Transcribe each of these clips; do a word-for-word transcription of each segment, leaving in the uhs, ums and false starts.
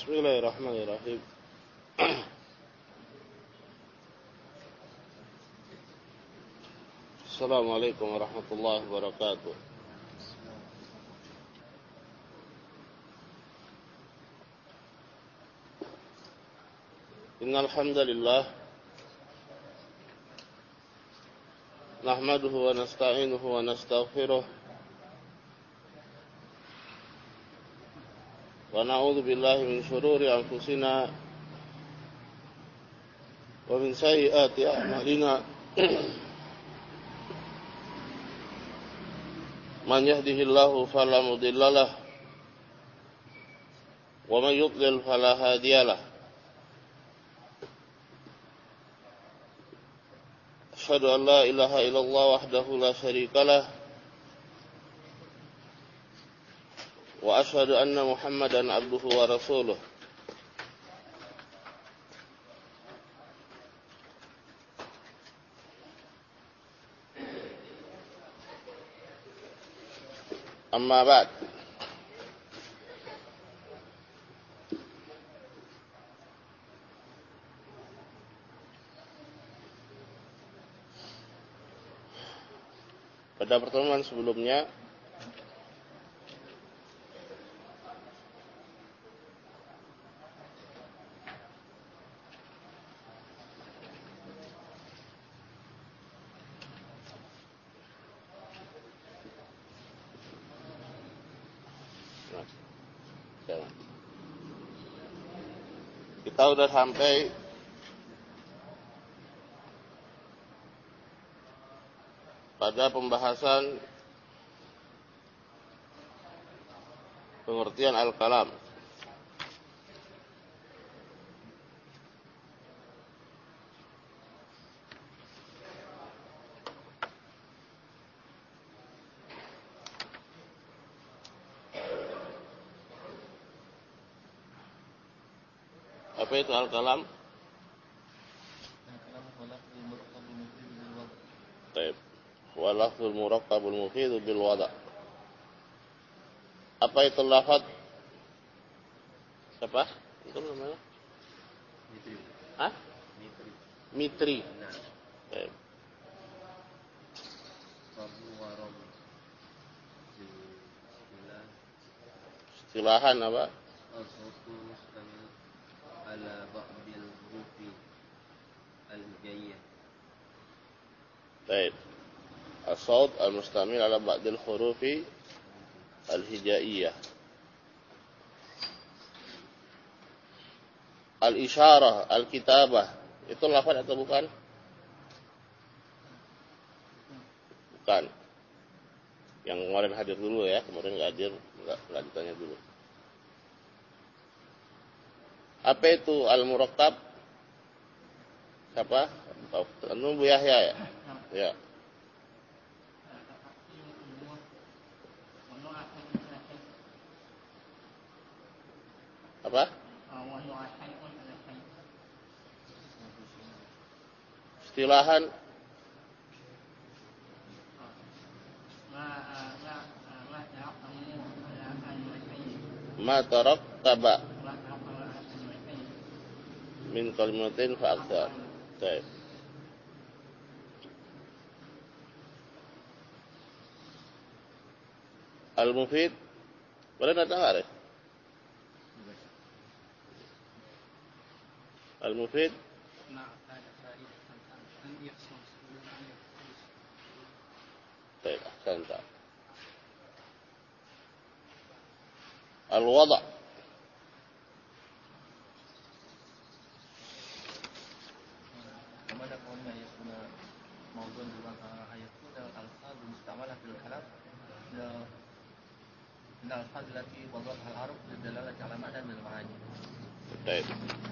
Bismillahirrahmanirrahim. Assalamualaikum warahmatullahi wabarakatuh. Innal hamdalillah nahmaduhu wa nasta'inuhu wa nastaghfiruh wa na'udzu billahi min shururi anfusina wa min sayyiati a'malina. Man yahdihillahu fala mudhillalah wa man yudlil fala hadiyalah. Asyhadu an la ilaha illallah wahdahu la syarikalah wa asyhadu anna Muhammadan abduhu wa rasuluh. Amma ba'd. Pada pertemuan sebelumnya kita sudah sampai pada pembahasan pengertian al-kalam. Apa itu al-kalam? Baik. Wa lafzul murakkabul mufid bil wada'. Apa itu lafaz? Siapa? Itu namanya? Mitri. Hah? Mitri. Mitri. Baik. Istilahan apa? Ala ba'dil hurufi al-hijaiyah. Baik. As-saut al-mustamil ala ba'dil hurufi al-hijaiyah. Al-isyarah, al-kitabah, itu lafaz atau bukan? Bukan. Yang kemarin hadir dulu ya, kemarin nggak hadir, nggak nggak ditanya dulu. Apa itu al-murakkab? Siapa? Anu Bu Yahya ya? Ya. Apa? Istilahan ma tarakkaba min kalimatin fa aktsar. Baik. Al-mufid boleh datang arif? Al-mufid baik, ahsanta. Al-wada' كما قلنا يكون موضوع أن يكون الألفاظ المستعملة في الكلام من الألفاظ التي وضعها العرب للدلالة على معنى من المعاني. طيب.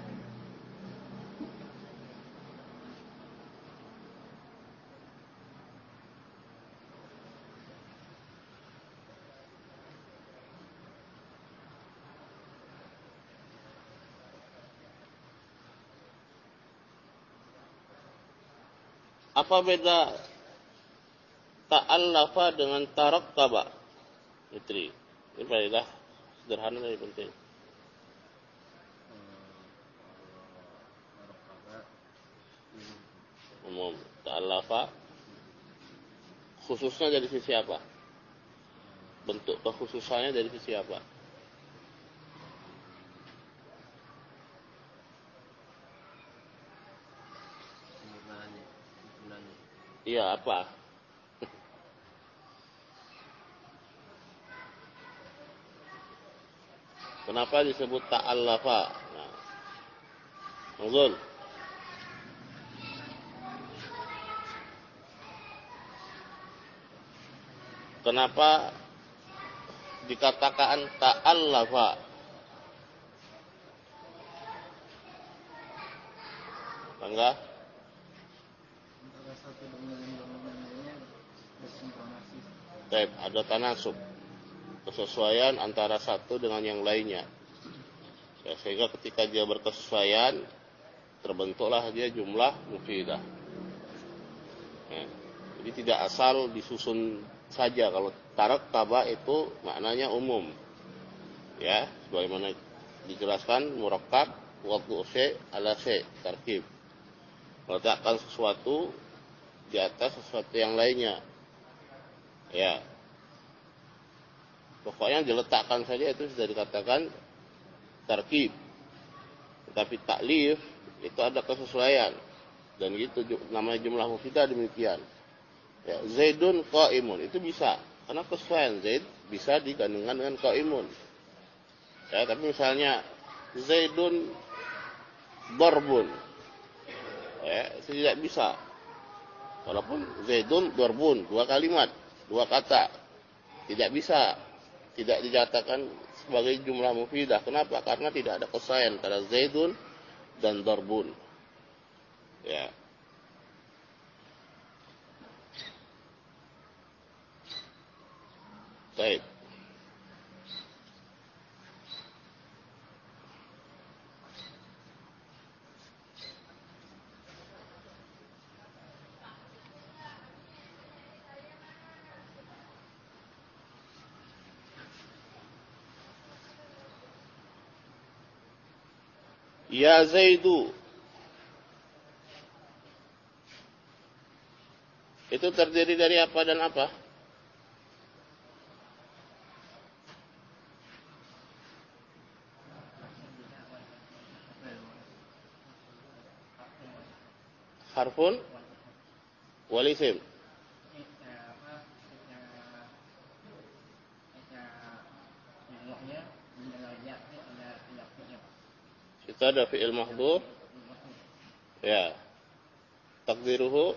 Apa beda ta'allafa dengan tarakkaba? Mitri. Ini faedah sederhana dari penting. khususnya dari sisi apa? Bentuk kekhususannya dari sisi apa? Sempurnaannya, sempurnanya. Iya, apa? Kenapa disebut ta'allafa? Nah, Nuzul. Kenapa dikatakan ta'allafa? Bangga? Antara satu dengan yang lainnya bersinkronasi. Baik, ada tanasub. Kesesuaian antara satu dengan yang lainnya. Ya, sehingga ketika dia berkesesuaian, terbentuklah dia jumlah mufidah. Ya, jadi tidak asal disusun saja. Kalau tarakkaba itu maknanya umum. Ya, sebagaimana dijelaskan murakkab wad'u syai' ala syai', tarkib. Meletakkan sesuatu di atas sesuatu yang lainnya. Ya. Pokoknya diletakkan saja itu sudah dikatakan tarkib. Tetapi taklif itu ada kesesuaian. Dan gitu namanya jumlah mufidah demikian. Ya, Zaidun qaimun itu bisa. Karena kesesuaian Zaid bisa digandengkan dengan qaimun. Ya, tapi misalnya Zaidun darbun. Ya, itu tidak bisa. Walaupun Zaidun darbun, dua kalimat, dua kata. Tidak bisa. Tidak dinyatakan sebagai jumlah mufidah. Kenapa? Karena tidak ada kesesuaian antara Zaidun dan darbun. Ya. Baik. Ya Zaidu. Itu terdiri dari apa dan apa? Harfun wal isim. Itu ada fi'il mahdhuf. Ya. Takdiruhu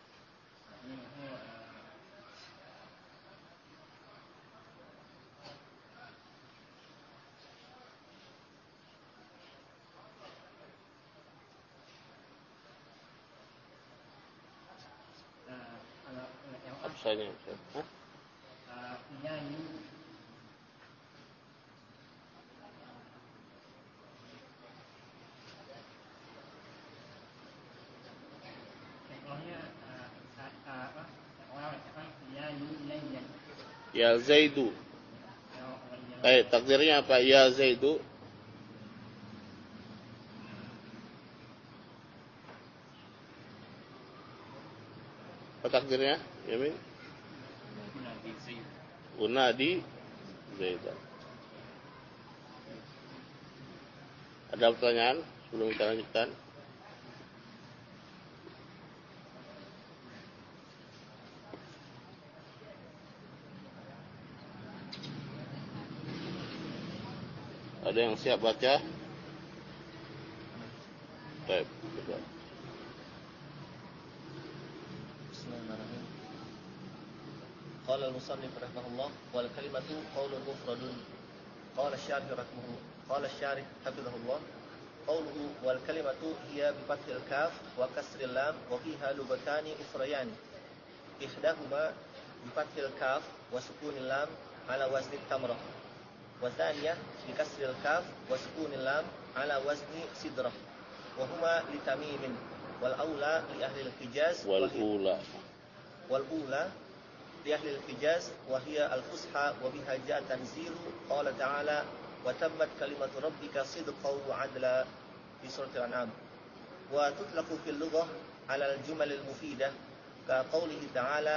absanya. Hah? Ya Zaidu. Eh, takdirnya apa? Ya Zaidu. Apa takdirnya? Yamin? Unadi Zaidan. Ada pertanyaan sebelum kita lanjutkan? Ada yang siap baca? Baik, coba. Bismillahirrahmanirrahim. Qala al-musannif rahimahullah wal kalimatu qaulun mufradun. Qala asy-syarih rahimahullah. Qala asy-syarih hafizahullah. Qauluhu wal kalimatu hiya bi fathil kaf wa kasril lam wa fiha lugatani ukhrayani. Ihdahuma bi fathil kaf wa sukunil lam ala wazni tamrah. والثانية بكسر الكاف وسكون اللام على وزن سدرة وهما لتميم والأولى لأهل الحجاز والأولى والأولى لأهل الحجاز وهي الفصحى وبها جاء تنزيل قال تعالى وتمت كلمة ربك صدقا وعدلا في سورة الأنعام. وتطلق في اللغة على الجمل المفيدة كقوله تعالى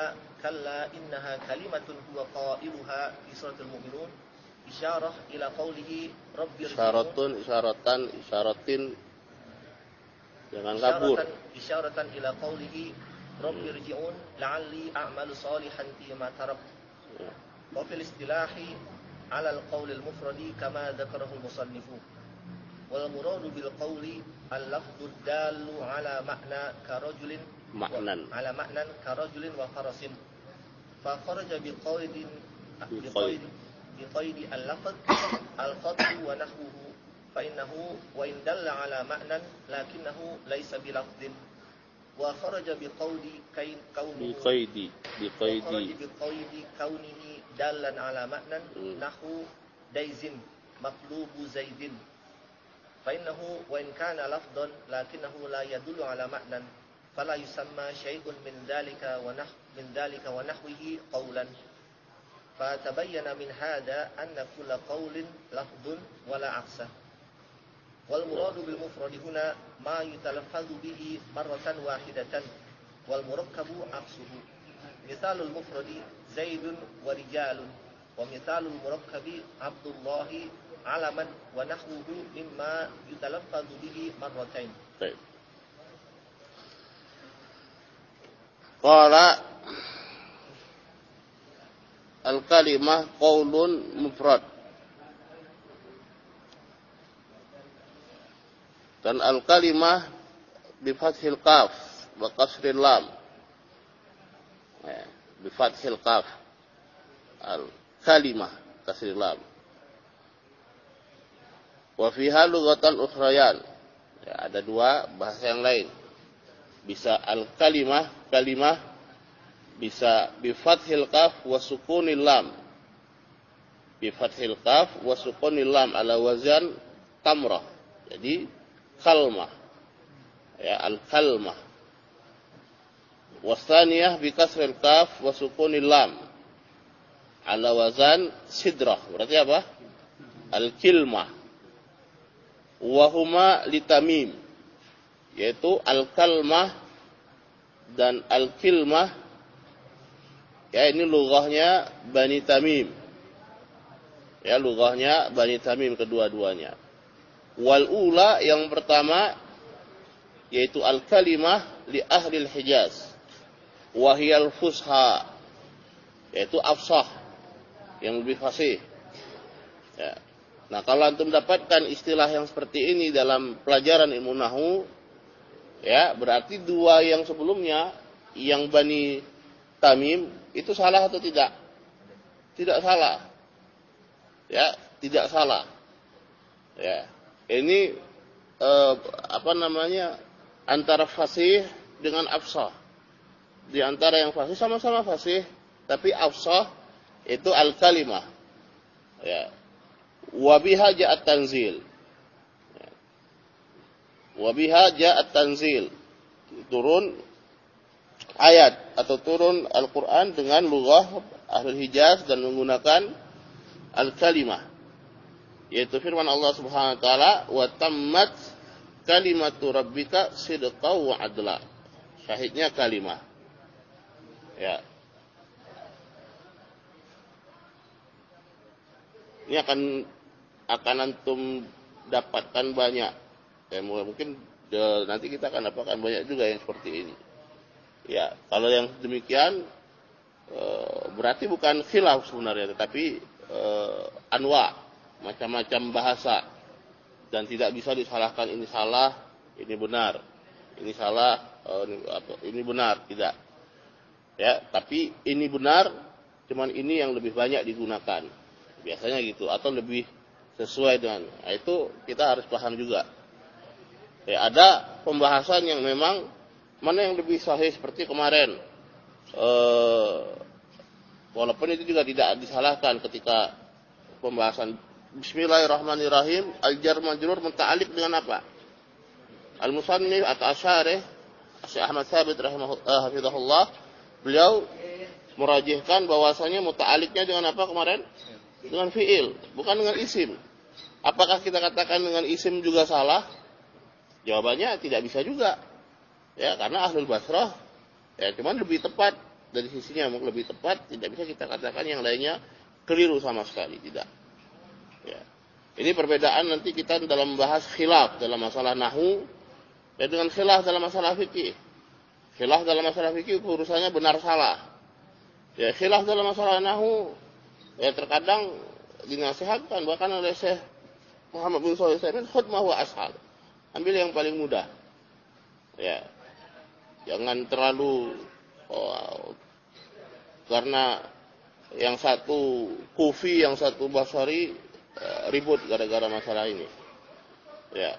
كلا إنها كلمة هو قائلها في سورة المؤمنون إشارة إلى قوله رب ارجعون Isyaratun, isyaratan, isyaratin. Jangan kabur. إشارة, إشارة إلى قوله رب ارجعون لعلي أعمل صالحا فيما تركت. وفي الاصطلاح على القول المفرد كما ذكره المصنف. والمراد بالقول اللفظ الدال على معنى كرجل Maknan. على معنى كرجل وفرس فخرج بقيد بقيد. بقيد اللفظ الخط ونحوه فإنه وإن دل على معنى لكنه ليس بلفظ وخرج بقول كين كونه بقيد وخرج بقيد بقيد كونه دالا على معنى نحو ديز مطلوب زيد فإنه وإن كان لفظا لكنه لا يدل على معنى فلا يسمى شيء من ذلك ونحو من ذلك ونحوه قولا فتبين من هذا أن كل قول لفظ ولا عكسه والمراد بالمفرد هنا ما يتلفظ به مرة واحدة والمركب عكسه مثال المفرد زيد ورجال ومثال المركب عبد الله علما ونحوه مما يتلفظ به مرتين. طيب. Qala al-kalimah qaulun mufrad. Dan al-kalimah bi fathil qaf wa kasril lam. Ya, bi fathil qaf. Al-kalimah kasril lam. Wa fiha lughatan ukhrayan. Ya, ada dua bahasa yang lain. Bisa al-kalimah, kalimah bisa bi fathil qaf wa sukunil lam. Bi fathil qaf wa sukunil lam ala wazan tamrah. Jadi kalmah. Ya, al-kalmah. Wasaniyah bi kasril qaf wa sukunil lam ala wazan sidrah. Berarti apa? Al-kilmah. Wa huma litamim. Yaitu al-kalmah dan al-kilmah. Ya, ini lughahnya Bani Tamim. Ya, lughahnya Bani Tamim kedua-duanya. Wal ula yang pertama yaitu al-kalimah li ahli al-Hijaz. Wa hiyal fusha, yaitu afsah yang lebih fasih. Ya. Nah, kalau antum dapatkan istilah yang seperti ini dalam pelajaran ilmu nahwu, ya, berarti dua yang sebelumnya, yang Bani Tamim, itu salah atau tidak? Tidak salah. Ya, tidak salah. Ya, ini eh, apa namanya? Antara fasih dengan afsah. Di antara yang fasih sama-sama fasih, tapi afsah itu al-kalimah. Ya. Wa biha ja'at tanzil. Wa biha ja'at tanzil. Turun ayat atau turun Al-Qur'an dengan lughah Ahlul Hijaz dan menggunakan al-kalimah. Yaitu firman Allah Subhanahu wa taala, wa tammat kalimatu rabbika sidqan wa adla. Syahidnya kalimah. Ya. Ini akan akan antum dapatkan banyak. Ya, mungkin de, nanti kita akan dapatkan banyak juga yang seperti ini. Ya, kalau yang demikian e, berarti bukan khilaf sebenarnya, tetapi e, anwa, macam-macam bahasa, dan tidak bisa disalahkan ini salah, ini benar, ini salah, e, ini, apa, ini benar, tidak. Ya, tapi ini benar, cuman ini yang lebih banyak digunakan. Biasanya gitu, atau lebih sesuai dengan, nah, itu kita harus paham juga. Ya, ada pembahasan yang memang mana yang lebih sahih seperti kemarin. E, walaupun itu juga tidak disalahkan ketika pembahasan Bismillahirrahmanirrahim, al-jar majrur muta'alliq dengan apa? Al-musannif atau asyarih Syekh Ahmad Tsabit rahimahullah, beliau merajihkan bahwasanya muta'alliqnya dengan apa kemarin? Dengan fi'il, bukan dengan isim. Apakah kita katakan dengan isim juga salah? Jawabannya tidak bisa juga. Ya, karena Ahlul Basrah ya cuman lebih tepat dari sisinya lebih tepat, tidak bisa kita katakan yang lainnya keliru sama sekali, tidak. Ya. Ini perbedaan nanti kita dalam bahas khilaf dalam masalah nahwu dan dengan khilaf dalam masalah fikih. Khilaf dalam masalah fikih urusannya benar salah. Ya, khilaf dalam masalah nahwu ya terkadang dinasihatkan bahkan oleh Syekh Muhammad bin Shalih Al-Utsaimin, khudh ma huwa ashal. Ambil yang paling mudah. Ya. Jangan terlalu oh, karena yang satu kufi, yang satu basari uh, ribut gara-gara masalah ini. Ya.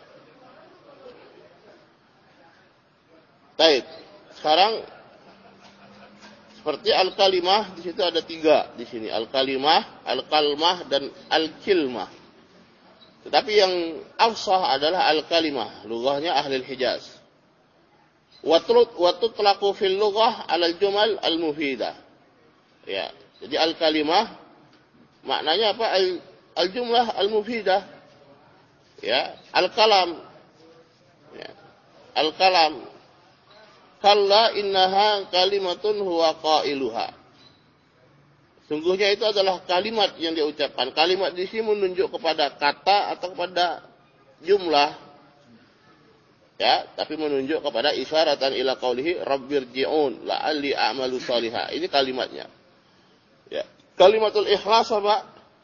Baik. Sekarang seperti al-kalimah, di situ ada tiga di sini, al-kalimah, al-kalmah dan al-kilmah. Tetapi yang afsah adalah al-kalimah, lughahnya ahli Hijaz. Wa tutlaqu fil lughah 'ala al-jumal al-mufidah. Ya, jadi al-kalimah maknanya apa? Al-jumlah al-mufidah. Ya, al-kalam. Ya. Al-kalam. Kalla innaha kalimatun huwa qailuha. Sungguhnya itu adalah kalimat yang dia ucapkan. Kalimat di sini menunjuk kepada kata atau kepada jumlah. Ya, tapi menunjuk kepada isyaratan ila qaulihi rabbirji'un la'alli a'malu salihah. Ini kalimatnya. Ya. Kalimatul ikhlas apa?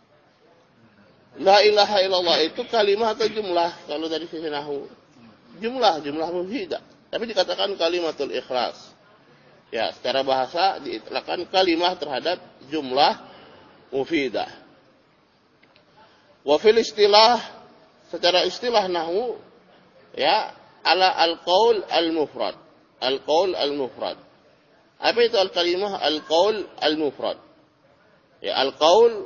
La ilaha illallah itu kalimat atau jumlah kalau dari sisi nahwu? Jumlah, jumlah mufidah. Tapi dikatakan kalimatul ikhlas. Ya, secara bahasa diitlaqkan kalimah terhadap jumlah mufidah. Wa fil istilah, secara istilah nahwu ya, ala al-qaul al-mufrad. Al-qaul al-mufrad. Apa itu al-kalimah? Al-qaul al-mufrad. Ya, al-qaul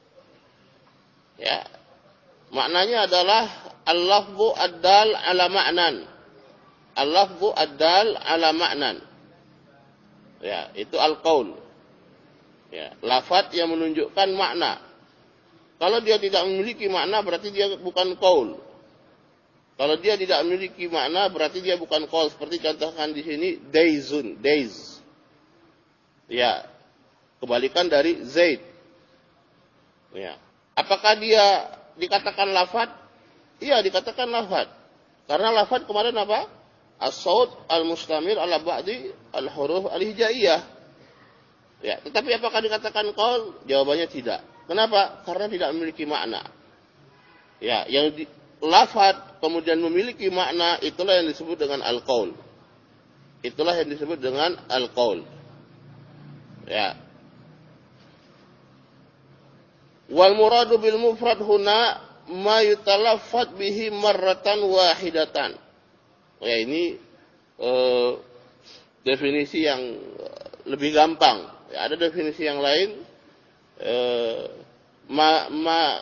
ya, maknanya adalah al-lafzu ad-dal ala ma'nan. Al-lafzu ad-dal ala ma'nan. Ya, itu al-qaul. Ya, lafaz yang menunjukkan makna. Kalau dia tidak memiliki makna berarti dia bukan qaul. Kalau dia tidak memiliki makna berarti dia bukan qaul. Seperti contohkan di sini daizun, daiz. Ya, kebalikan dari zaid. Ya. Apakah dia dikatakan lafaz? Iya, dikatakan lafaz. Karena lafaz kemarin apa? As-saut al-mustamil ala ba'di al-huruf al-hijaiyah. Ya, tetapi apakah dikatakan qaul? Jawabannya tidak. Kenapa? Karena tidak memiliki makna. Ya, yang di, lafaz kemudian memiliki makna, itulah yang disebut dengan al-qaul. Itulah yang disebut dengan al-qaul. Ya. Wal muradu bil mufrad huna ma yutalaffaz bihi marratan wahidatan. Ya, ini eh, definisi yang lebih gampang. Ya, ada definisi yang lain. Eh, ma ma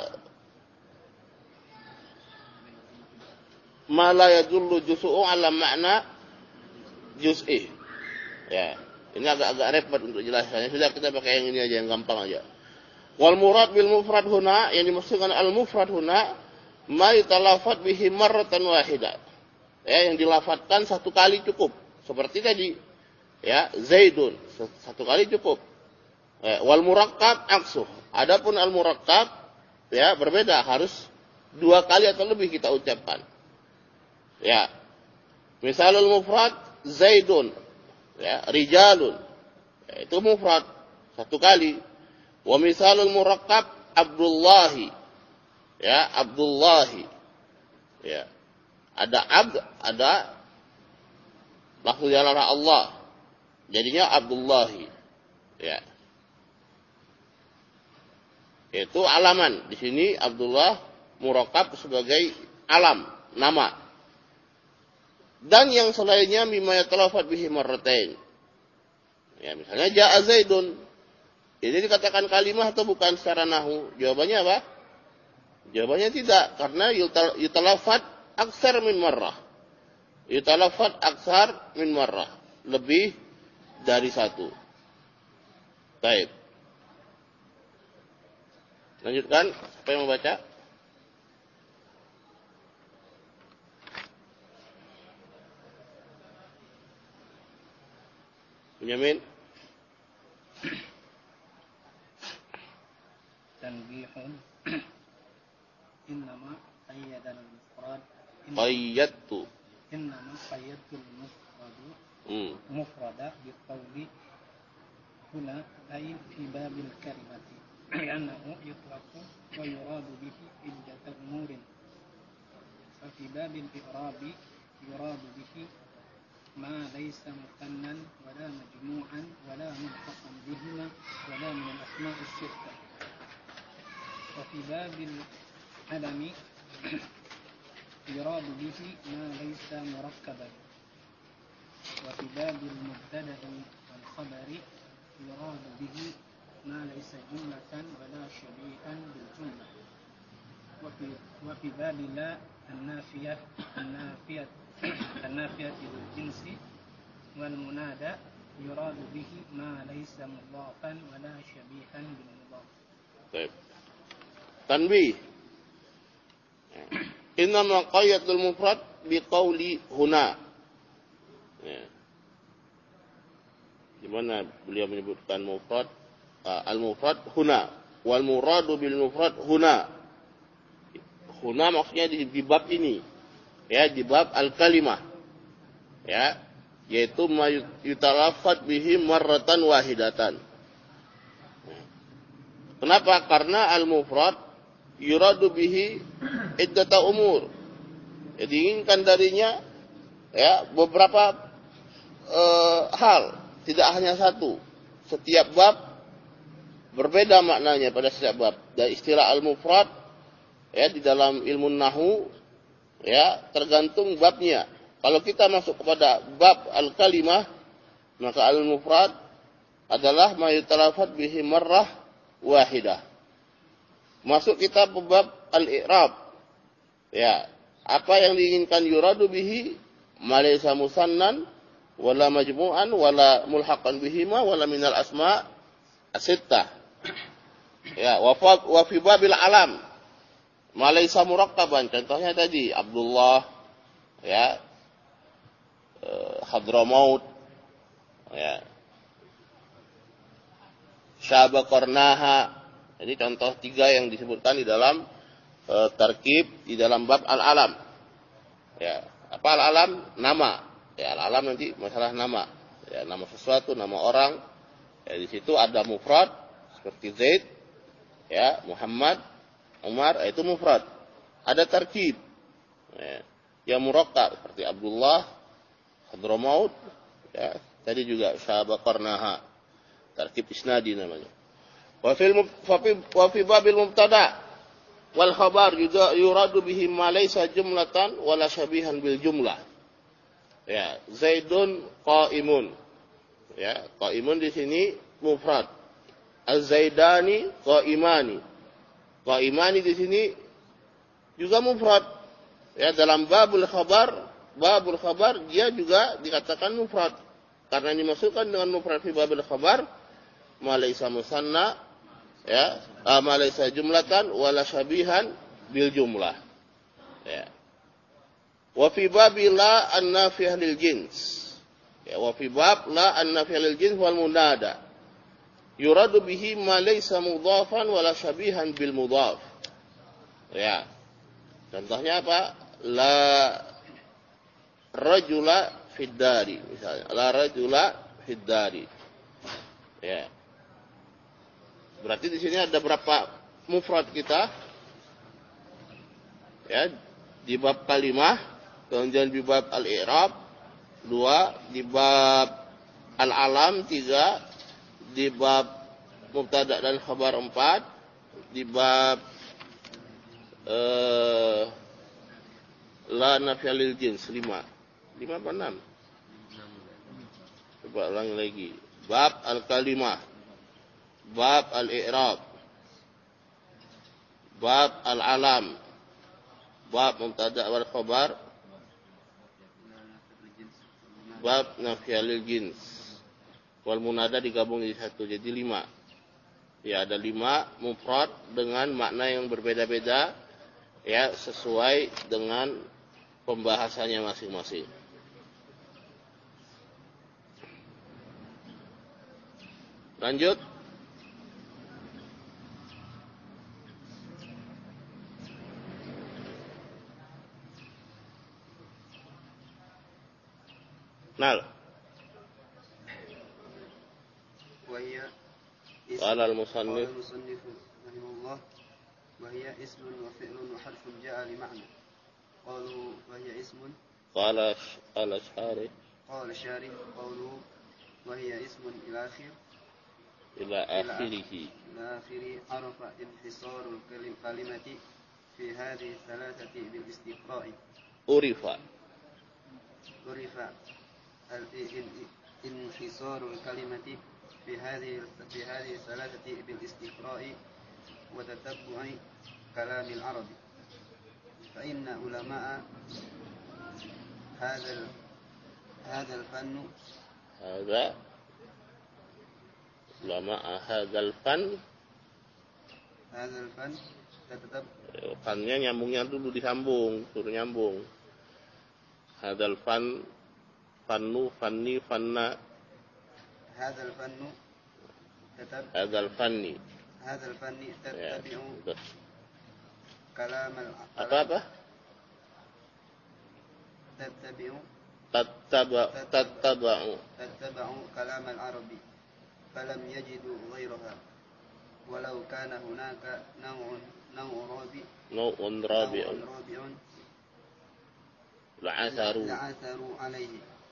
ma la yadullu juz'u ala makna juz'i. Ya, ini agak-agak repot untuk jelaskannya. Sudah kita pakai yang ini aja, yang gampang aja. Wal murad bil mufrad huna, yang dimaksudkan al mufrad huna ma yutalaffaz bihi marratan wahidah. Ya, yang dilafatkan satu kali cukup. Seperti tadi. Ya, zaidun. Satu kali cukup. Ya, wal murakkab aksuh. Adapun al murakkab ya berbeda, harus dua kali atau lebih kita ucapkan. Ya. Misalul mufrad zaidun. Ya, rijalun. Ya, itu mufrad satu kali. Wa misalul murakkab abdullahi. Ya, abdullahi. Ya. Ada abd, ada lafzu jalalah Allah. Jadinya Abdullahi. Ya. Itu alaman. Di sini Abdullah murakkab sebagai alam, nama. Dan yang selainnya mimma yatalafat bihi marratain. Ya, misalnya ja'a Zaidun. Ini dikatakan kalimah atau bukan secara nahwu? Jawabannya apa? Jawabannya tidak, karena yutalafat aksar min marrah. Yutalafat aksar min marrah. Lebih dari satu. Baik. Lanjutkan. Siapa yang membaca? Bunyamin. qayyada al-mufrad qayyadtu innama qayyadtu al-mufradu hmm. mufrada biqawli huna ay fi babil kalimati li'annahu yutlaqu wa yuradu bihi iddata umurin fa fi babil i'rabi yuradu bihi ma laysa mutannan wala majmu'an wala mulhaqan bihima wala min al-asma' as-sittah wa fi babil alami yuradu bihi ma laysa murakkaban wa fi babil mubtada'i wal khabari yuradu bihi ma laysa jumlatan wala shabihan bil jumlah wa fi wa fi babil la an-nafiyah an-nafiyah an-nafiyah bil jinsi wal munada yuradu bihi ma laysa mudhafan wala shabihan bil mudhaf. Baik. Tanbih. Innama qayyadul mufrad biqauli huna. Ya. Di mana beliau menyebutkan mufrad uh, al-mufrad huna wal muradu bil mufrad huna. Huna maksudnya di, di bab ini. Ya, di bab al-kalimah. Ya, yaitu ma yutalaffat bihi marratan wahidatan. Kenapa? Karena al-mufrad yuradu bihi iddata umur. Jadi diinginkan darinya ya beberapa uh, hal, tidak hanya satu. Setiap bab berbeda maknanya pada setiap bab. Dan istilah al-mufrad ya di dalam ilmu nahwu ya tergantung babnya. Kalau kita masuk kepada bab al-kalimah, maka al-mufrad adalah ma yutalafat bihi marrah wahidah. Masuk kita ke bab al-i'rab. Ya, apa yang diinginkan yuradu bihi ma laysa musannan wala majmu'an wala mulhaqan bihima wala minal asma' as-sittah. Ya, wa wa fi babil alam ma laysa murakkaban. Contohnya tadi Abdullah ya, uh, Hadramaut ya, Syabaqarnaha. Ini contoh tiga yang disebutkan di dalam uh, tarkib di dalam bab al-alam. Ya, apa al-alam? Nama. Ya, al-alam nanti masalah nama. Ya, nama sesuatu, nama orang. Ya, di situ ada mufrad seperti Zaid, ya, Muhammad, Umar, itu mufrad. Ada tarkib. Ya, yang murakkab seperti Abdullah, Hadramaut, ya, tadi juga Syabaqarnaha. Tarkib isnadi namanya. Wa fil wa fi babil mubtada wal khabar juga yuradu bihi ma laysa jumlatan wala syabihan bil jumlah. Ya, Zaidun qaimun. Ya, qaimun di sini mufrad. Az-Zaidani qaimani. Qaimani di sini juga mufrad. Ya, dalam babul khabar, babul khabar dia juga dikatakan mufrad karena dimasukkan dengan mufrad fi babul khabar ma laysa musanna ya, ma laysa jumlatan wala syabihan bil jumlah. Ya. Wa fi babi la an-nafiyah lil jins. Ya, wa fi bab la an-nafiyah lil jins wal munada. Yuradu bihi ma laysa mudhafan wala syabihan bil mudhaf. Ya. Contohnya apa? La rajula fid dari misalnya. La rajula fid dari. Ya. Berarti di sini ada berapa mufrad kita? Ya, di bab kalimah, kemudian di bab al-i'rab, dua, di bab al-alam, tiga, di bab mubtada dan khabar, empat, di bab eh, la nafiyah lil jins, lima. Lima apa enam? Coba ulangi lagi. Bab al-kalimah, bab al-i'rab, bab al-alam, bab mubtada wal khabar, bab nafiyah lil jins wal munada digabung jadi satu, jadi lima. Ya, ada lima mufrad dengan makna yang berbeda-beda ya sesuai dengan pembahasannya masing-masing. Lanjut. Nal. وهي اسم قال قال المصنف المصنف رحمه الله وهي اسم وفعل وحرف جاء لمعنى قالوا وهي اسم قال قال الشارح قال الشارح قوله وهي اسم إلى آخر إلى آخره إلى آخر عرف انحصار الكلمة في هذه الثلاثة بالاستقراء عرف عرف انحصار الكلمة في هذه في هذه الثلاثة بالاستقراء وتتبع كلام العرب فإن علماء هذا هذا الفن هذا علماء هذا الفن هذا الفن تتتبع fannya nyambungnya dulu disambung, suruh nyambung. Hadzal fan fannu fanni fanna هذا الفن تتبع hadzal fanni. هذا الفن Ya, تتبع betul. كلام Apa apa? تتبع Tattaba tattaba'u تتبع كلام العرب فلم يجدوا غيرها ولو كان هناك نوع نوع رابع nau'un نوع rabi'un رابع la'atharu لعثروا عليه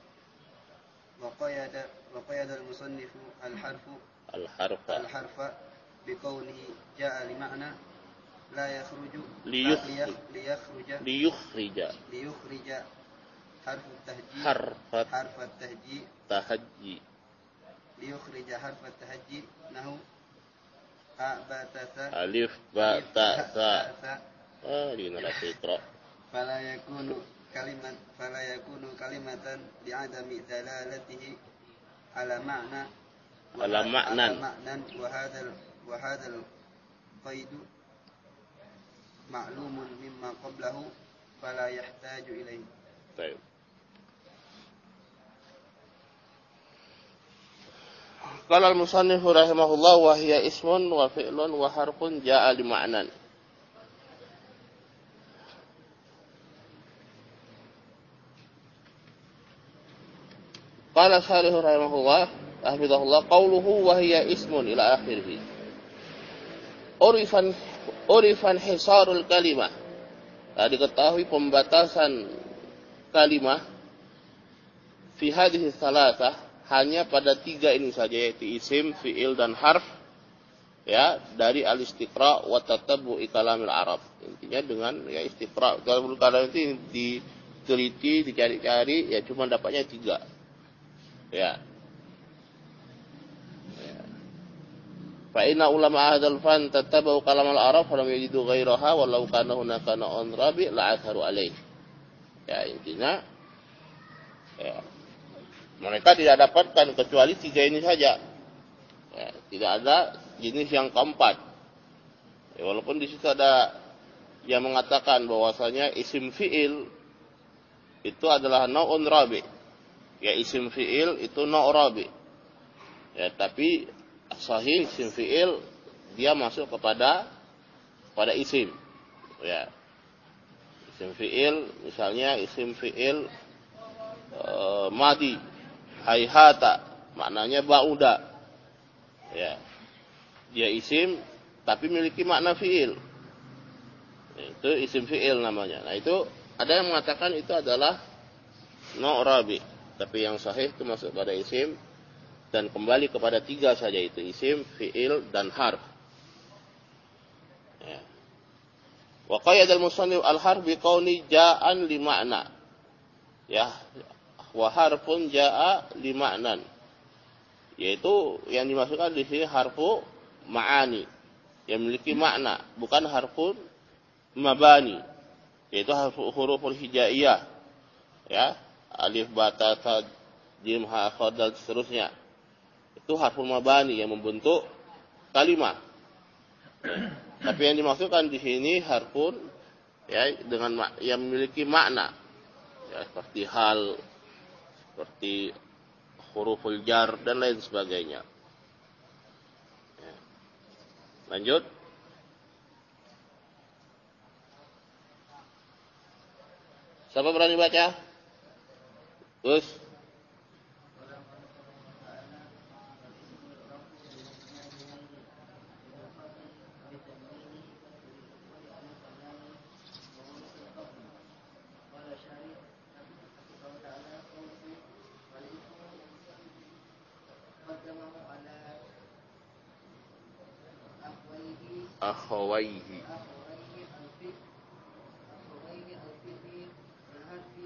وقيد وقيد المصنف الحرف al-harfa الحرف بكونه جاء لمعنى لا يخرج ليخ- ليخ- ليخرج liyukhrija ليخرج حرف التهجي harfat حرف التهجي tahajji ليخرج حرف التهجي نحو أ با تا ثا alif ba ألف ta ثاء sa ثاء ثاء ah di neraka Iqra فلا يكون كلمة فلا يكون كلمة لعدم دلالته على معنى على معنى. على معنى وهذا ال- وهذا القيد معلوم مما قبله فلا يحتاج إليه. طيب. Qala al-musannif rahimahullah wa hiya ismun wa fi'lun wa harfun jaa'a li ma'nan. Qala syarih rahimahullah hafizahullah qawluhu wa hiya ismun ila akhirih. Urifan urifan hisarul kalimah. Nah, diketahui pembatasan kalimah fi hadhihi thalathah hanya pada tiga ini saja, yaitu isim, fi'il dan harf, ya, dari al-istiqra wa tatabbu'i kalamil Arab. Intinya dengan ya istiqra, kalau kalam itu diteliti, dicari-cari, ya cuma dapatnya tiga. Ya. Ya. Fa inna ulama hadzal fan tatabbu'u kalamal Arab falam yajidu ghairaha walau kana hunaka na'un rabi' la'atharu alaih. Ya, intinya ya, mereka tidak dapatkan kecuali tiga ini saja. Ya, tidak ada jenis yang keempat. Ya, walaupun di situ ada yang mengatakan bahwasanya isim fi'il itu adalah nau'un rabi. Ya, isim fi'il itu nau' rabi. Ya, tapi sahih isim fi'il dia masuk kepada pada isim. Ya. Isim fi'il misalnya isim fi'il uh, madi hayhata maknanya ba'uda. Ya. Dia isim tapi memiliki makna fi'il. Itu isim fi'il namanya. Nah, itu ada yang mengatakan itu adalah nau' rabi. Tapi yang sahih itu masuk pada isim dan kembali kepada tiga saja, itu isim, fi'il dan harf. Ya. Wa qayyad al-musannif al-harf biqauli ja'an li ma'na. Ya, wa harfun jaa li ma'nan, yaitu yang dimasukkan di sini harfu ma'ani yang memiliki makna, bukan harfun mabani, yaitu harfu huruful hijaiyah, ya, alif ba ta tha jim ha kha dal seterusnya, itu harful mabani yang membentuk kalimat. Ya. Tapi yang dimasukkan di sini harfun ya dengan yang memiliki makna, ya, seperti hal, seperti huruful jar dan lain sebagainya. Ya. Lanjut. Siapa berani baca? Terus akhawaihi. أخويه الفقه أخويه الفقه والحرف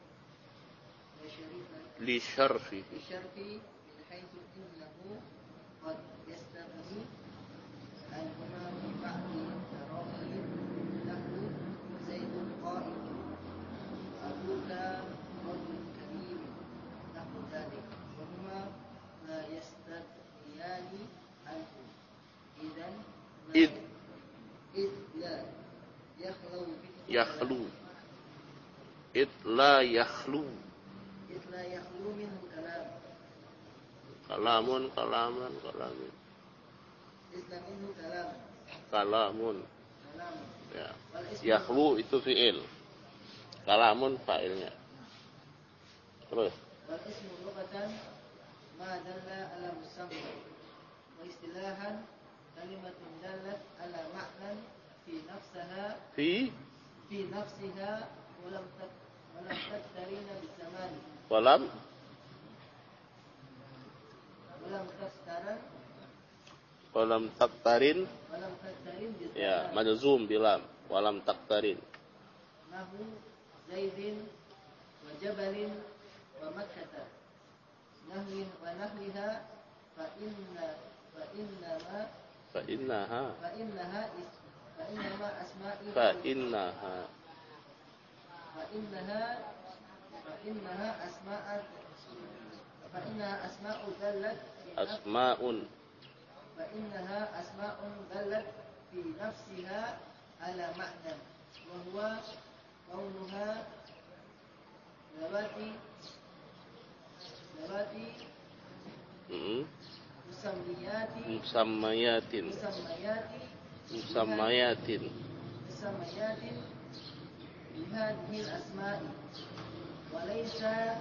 وشريف Li syarfihi. الشرف من حيث إنه قد يستغني عنهما في بعض التراويح نحو زيد قائم أبوك رجل كريم نحو ذلك وهما لا يستغنيان عنه إذن Id إذ لا يخلو به yakhlu. Id la yakhlu. إذ لا يخلو منه كلام Kalamun, kalaman, kalamin. إذ لا منه كلام Kalamun. كلام Ya. والاسم Yakhlu itu fi'il. Kalamun fa'ilnya. Terus. والاسم لغة ما دل على مسمى واصطلاحا كلمة دلت على معنى في نفسها Fi في نفسها ولم تك- ولم تقترن بالزمان walam ولم تقترن walam taktarin. ولم تقترن بالزمان Ya, majzum bilam. Walam taktarin. نحو زيد وجبل ومكة نحو ونحوها فإن فإنما Fa innaha. فإنها اس- فإنما أسماء Fa innaha. فإنها فإنها أسماء فإنها أسماء دلت في نفس Asma'un. فإنها أسماء دلت في نفسها على معنى وهو كونها ذوات ذوات Hmm. مسميات Musammayatin. مسميات Musammayatin. مسميات بهذه الأسماء وليس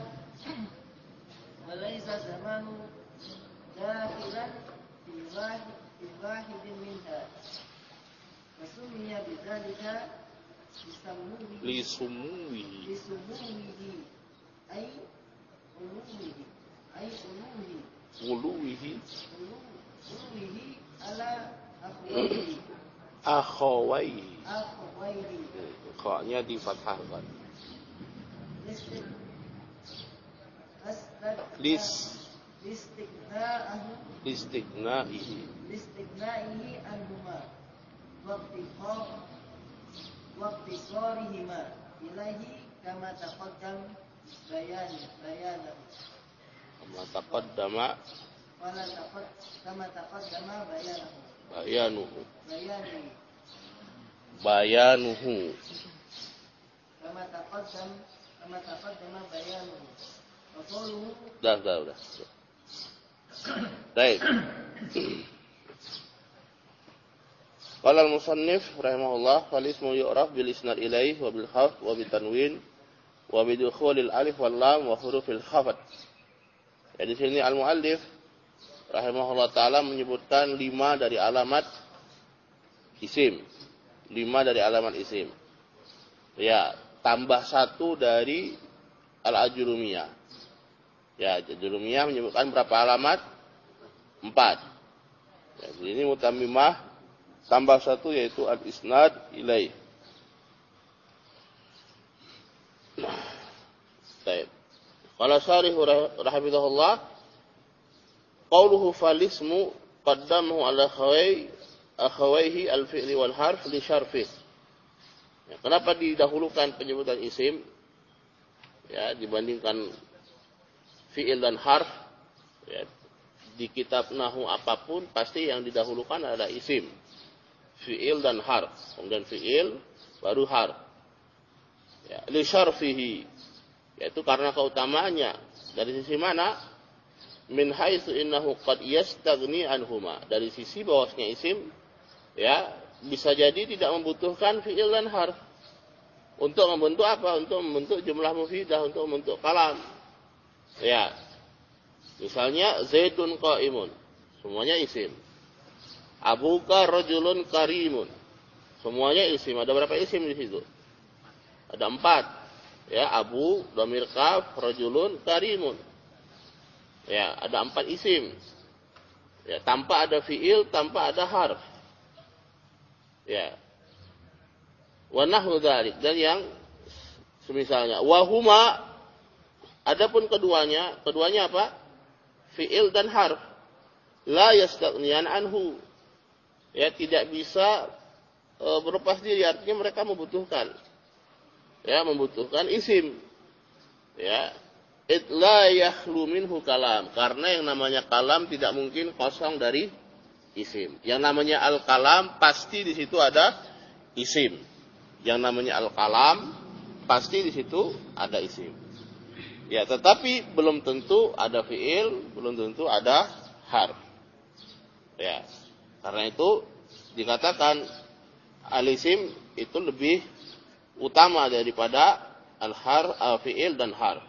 وليس زمان داخلا في واحد في واحد منها فسمي بذلك لسموه Li sumuwihi. لسموه أي علوه أي علوه Uluwihi. علوه على أخويه Akhawaihi. أخويه Kha-nya difathahkan. لاستغ- لاستغ- Lis لاستغنائه istighna'ihi. لاستغنائه عنهما واقتصار واقتصارهما إليه كما تقدم بيان بيانه Kama taqaddama ولا تقد كما تقدم بيانه bayanuhu. بيانه Bayanuhu. كما تقدم كما تقدم بيانه وقوله Dah, dah, dah. Baik. Qala al-musannif rahimahullah fal ismu yu'raf bil isnad ilaih wa bil khafd wa bit tanwin wa bi dukhulil alif wal lam wa hurufil khafd. Ya, di sini al-muallif rahimahullah taala menyebutkan lima dari alamat isim. Lima dari alamat isim. Ya, tambah satu dari al-ajrumiyah. Ya, ajrumiyah menyebutkan berapa alamat? Empat. Ya, ini mutammimah tambah satu yaitu al-isnad ilaih. Baik. Qala syarih rahimahullah qauluhu falismu qaddamahu ala khawai akhawaihi al-fi'li wal harf li syarfih. Ya, kenapa didahulukan penyebutan isim ya dibandingkan fi'il dan harf? Ya, di kitab nahwu apapun pasti yang didahulukan adalah isim. Fi'il dan harf. Kemudian fi'il baru harf. Ya, li syarfihi, yaitu karena keutamaannya. Dari sisi mana? Min haitsu innahu qad yastaghni anhuma. Dari sisi bahwasanya isim ya bisa jadi tidak membutuhkan fi'il dan harf. Untuk membentuk apa? Untuk membentuk jumlah mufidah, untuk membentuk kalam. Ya. Misalnya Zaidun qa'imun. Semuanya isim. Abuka rajulun karimun. Semuanya isim. Ada berapa isim di situ? Ada empat. Ya, Abu, dhamir kaf, rajulun, karimun. Ya, ada empat isim. Ya, tanpa ada fiil, tanpa ada harf. Ya. Wa nahwu dzalik, dan yang semisalnya. Wa huma, adapun keduanya, keduanya apa? Fi'il dan harf. La yastaghniyan anhu. Ya, tidak bisa e, berlepas diri, artinya mereka membutuhkan. Ya, membutuhkan isim. Ya. It la yakhlu minhu kalam, karena yang namanya kalam tidak mungkin kosong dari isim. Yang namanya al-kalam pasti di situ ada isim. Yang namanya al-kalam pasti di situ ada isim. Ya, tetapi belum tentu ada fi'il, belum tentu ada harf. Ya. Karena itu dikatakan al-isim itu lebih utama daripada al-har, al-fi'il dan harf.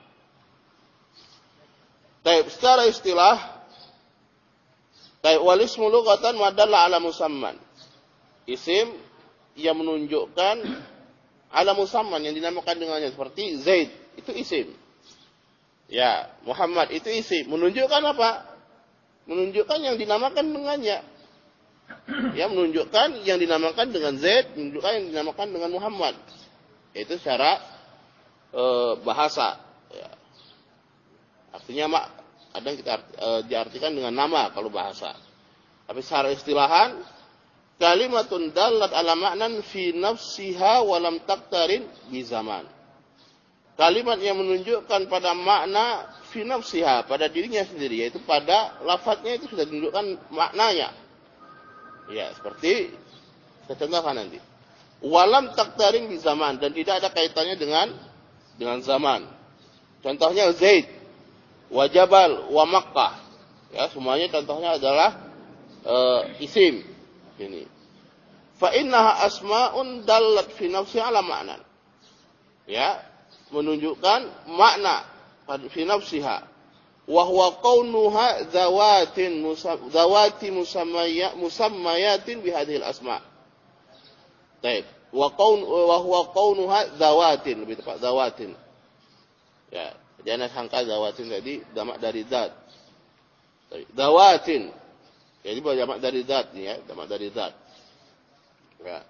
Baik, secara istilah, baik, wal ismu lughatan ma dalla ala musamman. Isim yang menunjukkan ala musamman, yang dinamakan dengannya, seperti Zaid itu isim. Ya, Muhammad itu isim, menunjukkan apa? Menunjukkan yang dinamakan dengannya. Ya, menunjukkan yang dinamakan dengan Zaid, menunjukkan yang dinamakan dengan Muhammad. Itu secara e, bahasa. Ya. Artinya mak, ada yang kita e, diartikan dengan nama kalau bahasa. Tapi secara istilahan, kalimatun dallat ala ma'nan fi nafsiha wa lam taqtarin bi zaman. Kalimat yang menunjukkan pada makna fi nafsiha, pada dirinya sendiri, yaitu pada lafadznya itu sudah menunjukkan maknanya. Ya, seperti saya contohkan nanti. Walam taqtarin bi zaman, dan tidak ada kaitannya dengan dengan zaman. Contohnya Zaid, wa Jabal, wa Makkah. Ya, semuanya contohnya adalah uh, isim. Ini. Fa innaha asma'un dallat fi nafsi ala ma'nan. Ya, menunjukkan makna fi nafsiha. Wa huwa kaunuha zawatin zawati musammayat musammayatin bi hadhil asma'. Baik, wa qaun wa huwa kaunuha zawatin, lebih tepat zawatin. Ya, jangan sangka zawatin tadi jamak dari zat. Zawatin. Jadi jamak dari zat nih ya, jamak dari zat. Ya.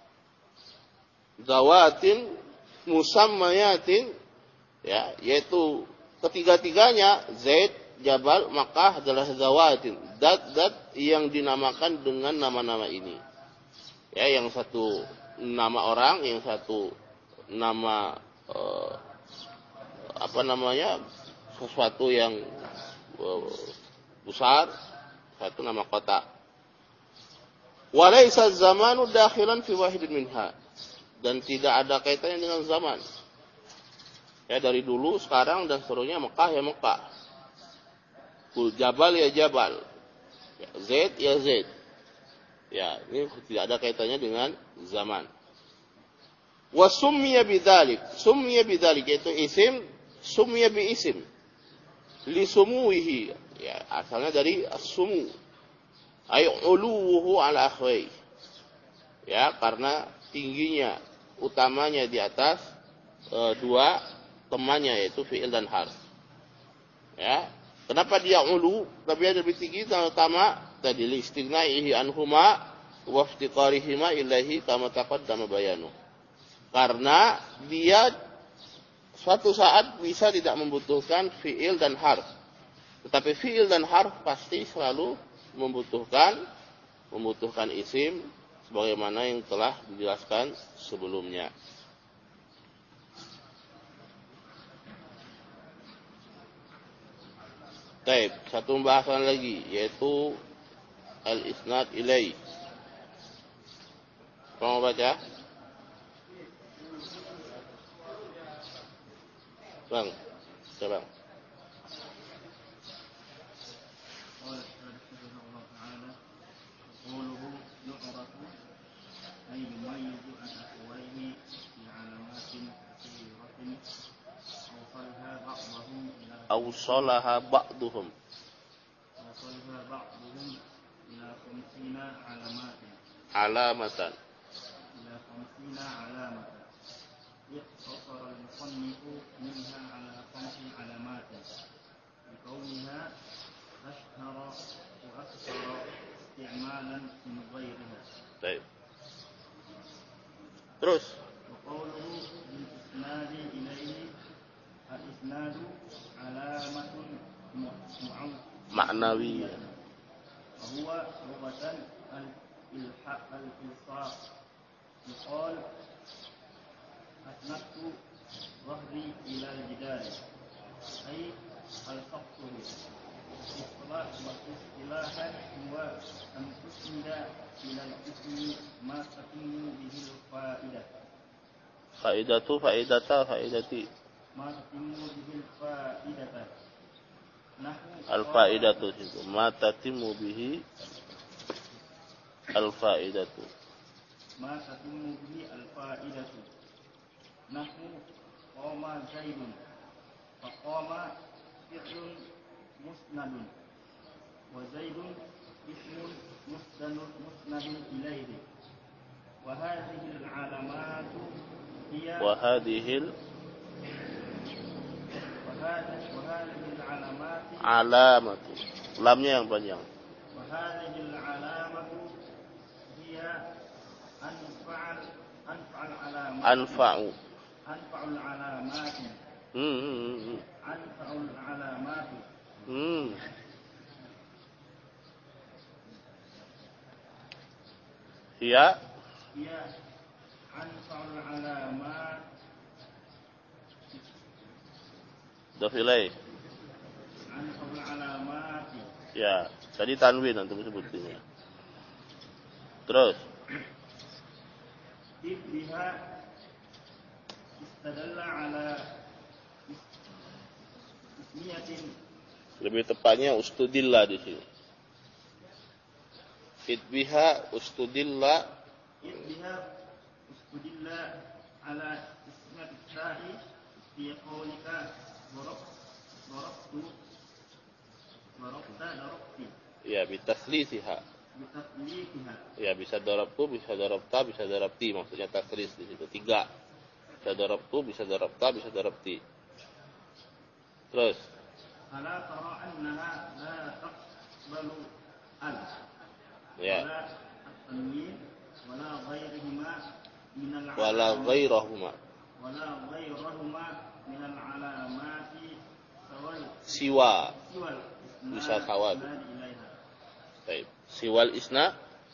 Zawatin musammayatin, ya, yaitu ketiga-tiganya Zaid, Jabal, Makkah adalah zawatin, zat-zat yang dinamakan dengan nama-nama ini. Ya, yang satu nama orang, yang satu nama eh, apa namanya? Sesuatu yang eh, besar, satu nama kota. Walaysa zamanu dakhilan fi wahidin minha, dan tidak ada kaitannya dengan zaman. Ya, dari dulu, sekarang, dan seterusnya, Mekah ya Mekah. Jabal ya Jabal. Ya, Zaid ya Zaid. Ya, ini tidak ada kaitannya dengan zaman. Wa summiya bidzalik. Summiya bidzalik, yaitu isim, summiya bi isim. Li sumuwihi. Ya, asalnya dari as-sumu. Ay uluwuhu ala akhwai. Ya, karena tingginya, utamanya di atas e, dua temannya, yaitu fi'il dan harf. Ya, kenapa dia ulu? Tapi dia lebih tinggi, terutama tadi listighnaihi anhuma wa iftiqarihima ilahi kama taqaddama bayanu. Karena dia suatu saat bisa tidak membutuhkan fi'il dan harf. Tetapi fi'il dan harf pasti selalu membutuhkan membutuhkan isim, sebagaimana yang telah dijelaskan sebelumnya. Baik, satu pembahasan lagi, yaitu al-isnad ilai. Kamu baca? Bang, coba. أوصلها بعضهم أوصلها بعضهم إلى خمسين علامات علامة إلى خمسين علامة اقتصر المصنف منها على خمس علامات لكونها أشهر وأكثر استعمالا من غيرها. طيب. Terus. وقوله بالإسناد إليه الإسناد علامة معو- Maknawi. وهو لغة الإلحاق الإلصاق يقال أسندت ظهري إلى الجدار أي ألصقته. اصطلاح واصطلاحا هو أن تسند إلى الاسم ما تتم به الفائدة Faidatu, faidata, faidati. ما تتم به الفائدة نحو Al-faidatu situ. Ma tatimu bihi al-faidatu. ما تتم به الفائدة نحو قام زيد فقام فعل مسند وزيد اسم مسند مسند إليه وهذه العلامات هي Wahadihil وهذه وهذه العلامات alamatu. Lamnya yang panjang. وهذه العلامة هي أنفع أنفع العلامات Anfa'u. أنفع العلامات Hmm, hmm, hmm, hmm. أنفع العلامات Hmm. Hiya هي أنفع العلامات dafilai. أنفع العلامات Ya, tadi tanwin untuk sebutnya. Terus. إذ بها استدل على اسمية Lebih tepatnya ustudillah di sini. Idbiha ustudillah إذ بها استدل على اسمية التاء في قولك ضربت ضربت ضربت ضربت ya bitaslisiha. بتثليثها Ya bisa darabtu, bisa darabta, bisa darabti. Maksudnya taslis di situ. Tiga. Bisa darabtu, bisa darabta, bisa darabti. Terus. ألا ترى أنها لا تقبل ال Ya. ولا التنوين ولا غيرهما من Wala العلامات ghairahuma. ولا غيرهما من العلامات سوى Siwa. سوى Bisa sawad. الإسناد إليها Baik. Siwal isna.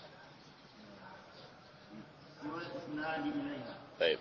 سوى الإسناد إليها Baik.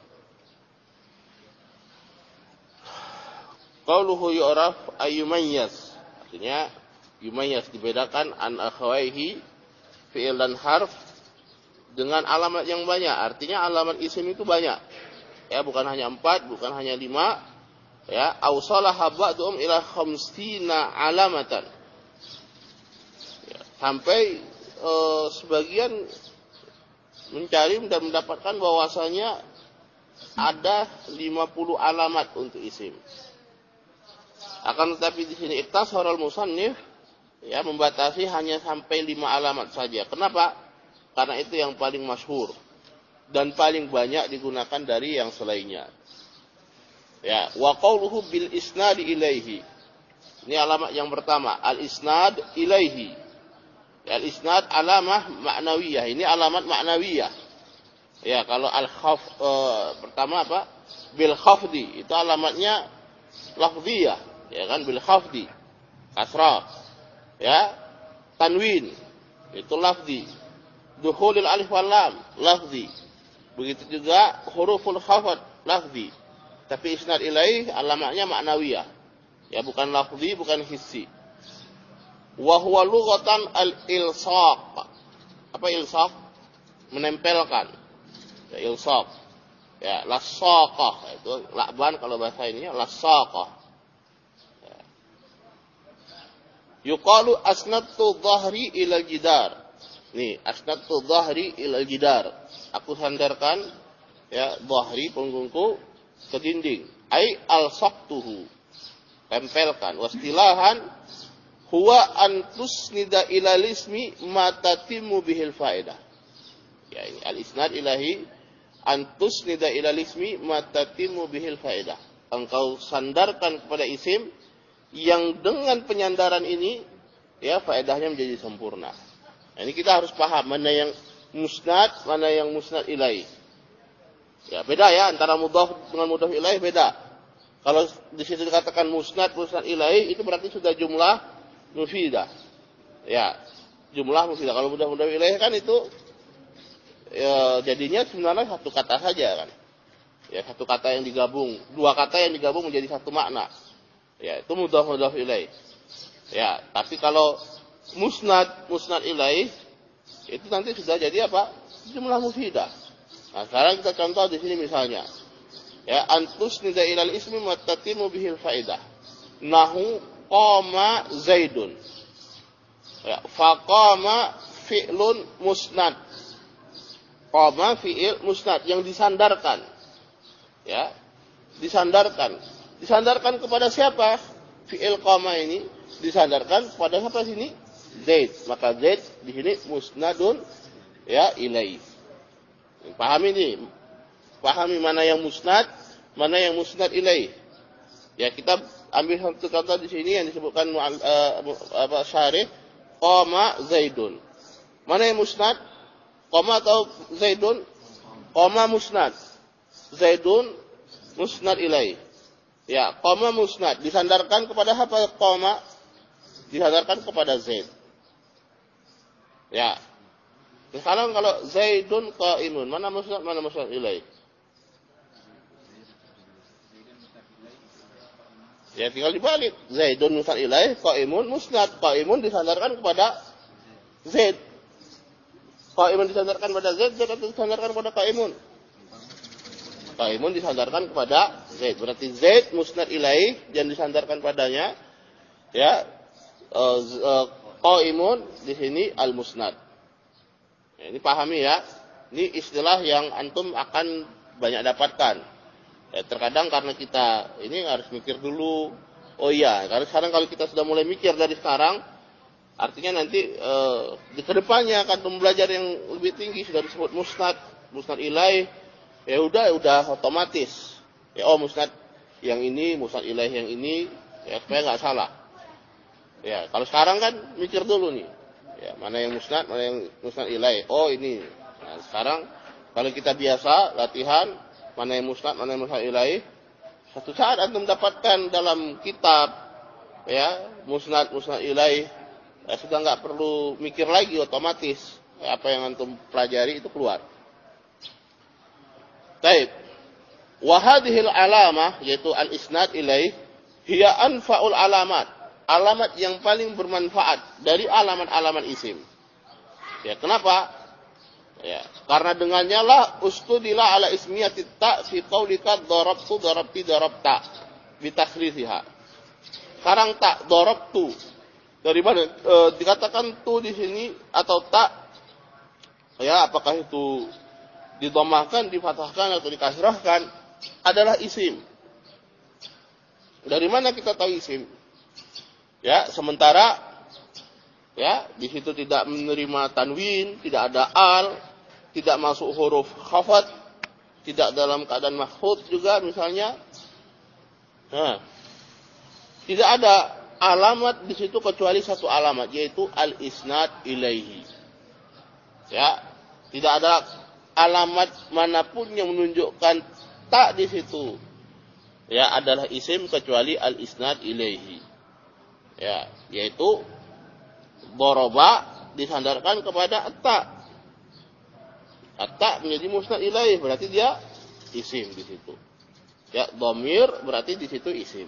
Qauluhu yu'raf ayyumayyaz. Artinya yumayyaz dibedakan an akhawaihi fi'il dan harf dengan alamat yang banyak. Artinya alamat isim itu banyak. Ya, bukan hanya empat, bukan hanya lima. Ya, awsalaha ba'dhum ila khamsina alamatan. Ya, sampai eh, sebagian mencari dan mendapatkan bahwasanya ada lima puluh alamat untuk isim. Akan tetapi di sini iktasarul musannif ya membatasi hanya sampai lima alamat saja. Kenapa? Karena itu yang paling masyhur dan paling banyak digunakan dari yang selainnya. Ya, wa qauluhu bil isnad ilaihi. Ini alamat yang pertama, al isnad ilaihi. Ya, al isnad alamah ma'nawiyah. Ini alamat ma'nawiyah. Ya, kalau al khaf uh, pertama apa? Bil khafdi, itu alamatnya lafziyah. Ya kan, bil khafdi kasrah, ya, tanwin itu lafzi, dukhulil alif wal lam lafzi, begitu juga huruful khafat lafzi, tapi isnad ilaih alamatnya maknawiyah, ya, bukan lafzi, bukan hissi. Wa huwa lughatan al ilsaq. Apa ilsaq? Menempelkan, ya, ilsaq, ya, lasaqah itu lakban kalau bahasa ini, lasaqah. Yuqalu asnadtu dhahri ilal jidar. Nih, asnadtu dhahri ilal jidar. Aku sandarkan ya dhahri punggungku ke dinding. Ai alsaqtuhu. Tempelkan. Wastilahan huwa an tusnida ilal ismi ma tatimmu bihil faedah. Ya, ini al-isnad ilahi an tusnida ilal ismi ma tatimmu bihil faedah. Engkau sandarkan kepada isim yang dengan penyandaran ini ya faedahnya menjadi sempurna. Nah, ini kita harus paham mana yang musnad, mana yang musnad ilaih. Ya, beda ya antara mudhaf dengan mudhaf ilaih beda. Kalau di situ dikatakan musnad, musnad ilaih itu berarti sudah jumlah mufidah. Ya, jumlah mufidah. Kalau mudhaf mudhaf ilaih kan itu ya, jadinya sebenarnya satu kata saja kan. Ya, satu kata yang digabung, dua kata yang digabung menjadi satu makna. Ya, itu mudhaf mudhaf ilaih. Ya, tapi kalau musnad musnad ilaih itu nanti sudah jadi apa? Jumlah mufidah. Nah, sekarang kita contoh di sini misalnya. Ya, antus nida ilal ismi mattatimu bihil faidah. Nahu qama Zaidun. Ya, faqama fi'lun musnad. Qama fi'il musnad yang disandarkan. Ya, disandarkan. Disandarkan kepada siapa? Fi'il qama ini disandarkan kepada siapa sini? Zaid. Maka Zaid di sini musnadun ya ilaih. Pahami ini? Pahami mana yang musnad, mana yang musnad ilaih. Ya, kita ambil satu contoh di sini yang disebutkan uh, apa syarih, qama Zaidun. Mana yang musnad? Qama atau Zaidun? Qama musnad. Zaidun musnad ilaih. Ya, qama musnad disandarkan kepada apa? Qama disandarkan kepada Zaid. Ya. Sekarang kalau Zaidun qaimun, mana musnad, mana musnad ilaih? Ya, tinggal dibalik. Zaidun musnad ilaih, qaimun musnad. Qaimun disandarkan kepada Zaid. Qaimun disandarkan kepada Zaid, Zaid disandarkan kepada qaimun. Qaimun disandarkan kepada Zaid. Berarti Zaid musnad ilaih yang disandarkan padanya ya uh, uh, qaimun di sini al-musnad. Ya, ini pahami ya. Ini istilah yang antum akan banyak dapatkan. Ya, terkadang karena kita ini harus mikir dulu. Oh iya, karena sekarang kalau kita sudah mulai mikir dari sekarang, artinya nanti uh, di kedepannya akan belajar yang lebih tinggi sudah disebut musnad, musnad ilaih. Ya udah, udah otomatis. Ya, oh musnad yang ini, musnad ilaih yang ini, ya supaya nggak salah. Ya, kalau sekarang kan mikir dulu nih. Ya, mana yang musnad, mana yang musnad ilaih. Oh ini. Nah, sekarang kalau kita biasa latihan mana yang musnad, mana yang musnad ilaih, satu saat antum dapatkan dalam kitab ya musnad, musnad ilaih, ya, sudah nggak perlu mikir lagi, otomatis ya, apa yang antum pelajari itu keluar. Baik. Wa hadhil alamah yaitu al-isnad ilaih hiya anfa'ul alamat. Alamat yang paling bermanfaat dari alamat-alamat isim. Ya, kenapa? Ya, karena dengannya lah ustudila ala ismiyati ta fi qaulika darabtu darabti darabta bi tasrisiha. Sekarang tak darabtu. Dari mana e, dikatakan tu di sini atau tak? Ya, apakah itu didhamahkan, difathahkan atau dikasrahkan adalah isim. Dari mana kita tahu isim? Ya, sementara ya di situ tidak menerima tanwin, tidak ada al, tidak masuk huruf khafat, tidak dalam keadaan mahfuz juga misalnya. Nah, tidak ada alamat di situ kecuali satu alamat yaitu al-isnad ilaihi. Ya, tidak ada alamat manapun yang menunjukkan tak di situ. Ya, adalah isim kecuali al-isnad ilaihi. Ya, yaitu doroba disandarkan kepada at-ta. At-ta menjadi musnad ilaih, berarti dia isim di situ. Ya, dhamir berarti di situ isim.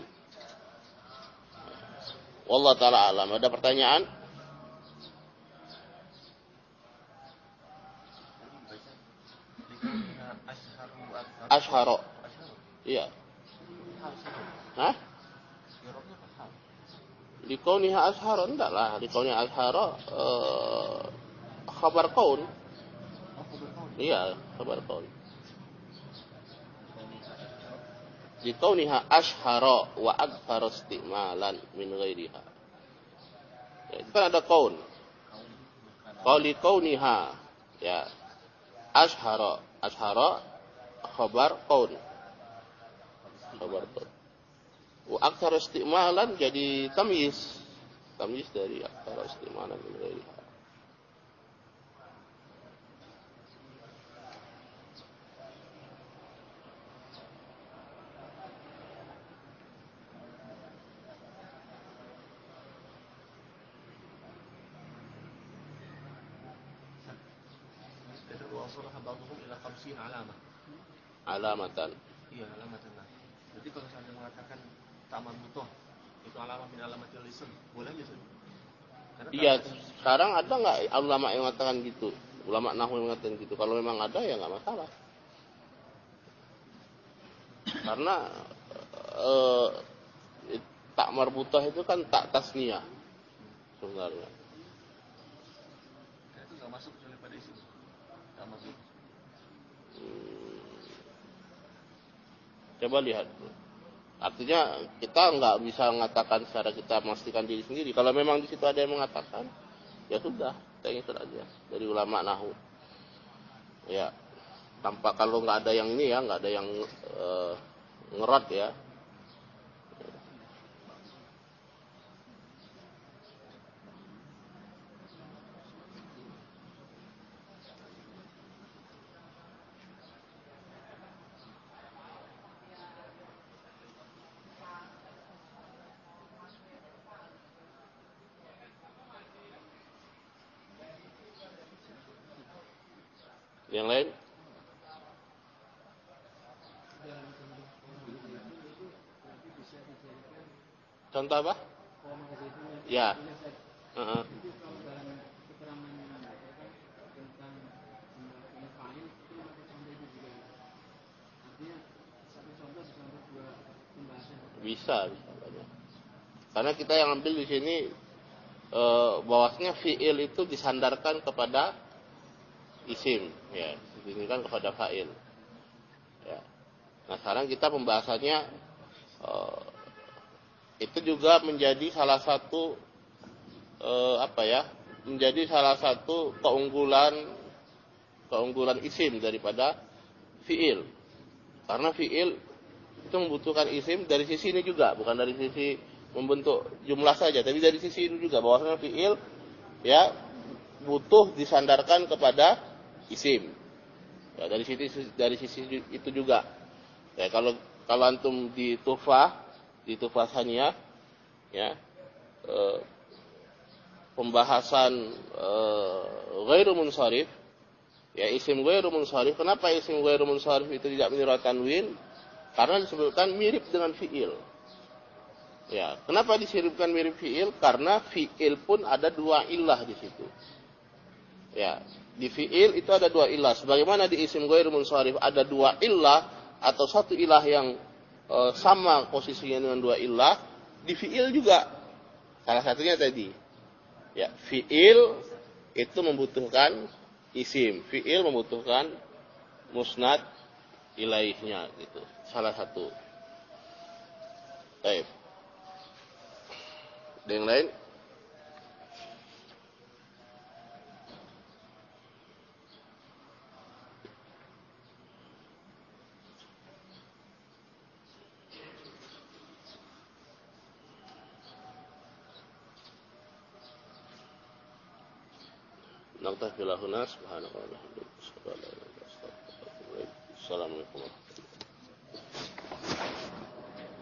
Wallahu taala alam. Ada pertanyaan? Asharo. Iya. Hah? Dikauniha asharo, enggak lah. Dikauniha asharo uh, khabar kaun. Iya, khabar kaun. Dikauniha asharo wa akthar istimalan min ghairiha. Ya, itu kan ada kaun. Qauli kauniha. Ya. Asharo, asharo khabar kaun. Khabar kaun. Wa akthar istimalan jadi tamyiz. Tamyiz dari akthar istimalan min ghairiha. fasaraha ba'dhum ila khamsin alamah. Alamatan. Iya, alamatan. Nah. Jadi kalau saya mengatakan tak marbutoh itu alamah min alamatil lisan, boleh aja sih. Iya, sekarang ada nggak ulama yang mengatakan gitu? Ulama nahwu yang mengatakan gitu. Kalau memang ada ya nggak masalah. Karena eh, tak marbutah itu kan tak tasniyah sebenarnya. Nah, itu nggak masuk kecuali pada isim. Tak masuk. Hmm. Coba lihat. Artinya kita nggak bisa mengatakan secara kita memastikan diri sendiri. Kalau memang di situ ada yang mengatakan, ya sudah, kita ikut aja dari ulama nahwu. Ya, tanpa kalau nggak ada yang ini ya, nggak ada yang uh, ngerot ya. Yang lain? Contoh apa? Ya. Uh-uh. Bisa, bisa banyak. Karena kita yang ambil di sini e, bahwasanya fiil itu disandarkan kepada isim, ya, ini kan kepada fa'il. Ya. Nah, sekarang kita pembahasannya e, itu juga menjadi salah satu e, apa ya? Menjadi salah satu keunggulan keunggulan isim daripada fiil. Karena fiil itu membutuhkan isim dari sisi ini juga, bukan dari sisi membentuk jumlah saja, tapi dari sisi ini juga bahwasanya fiil ya butuh disandarkan kepada isim. Ya, dari sisi dari sisi itu juga. Ya, kalau kalau antum di tuhfah, di tuhfah saniyah ya eh, pembahasan eh, ghairu munsharif, ya isim ghairu munsharif. Kenapa isim ghairu munsharif itu tidak menyerap tanwin? Karena disebutkan mirip dengan fiil. Ya, kenapa disebutkan mirip fiil? Karena fiil pun ada dua ilah di situ. Ya, di fiil itu ada dua ilah. Sebagaimana di isim ghairu munsharif ada dua ilah atau satu ilah yang e, sama posisinya dengan dua ilah, di fiil juga. Salah satunya tadi. Ya, fiil itu membutuhkan isim. Fiil membutuhkan musnad ilaihnya gitu. Salah satu. Baik. Ada yang lain? Naqtah bilahuna subhanahu wa ta'ala. Assalamualaikum warahmatullahi wabarakatuh.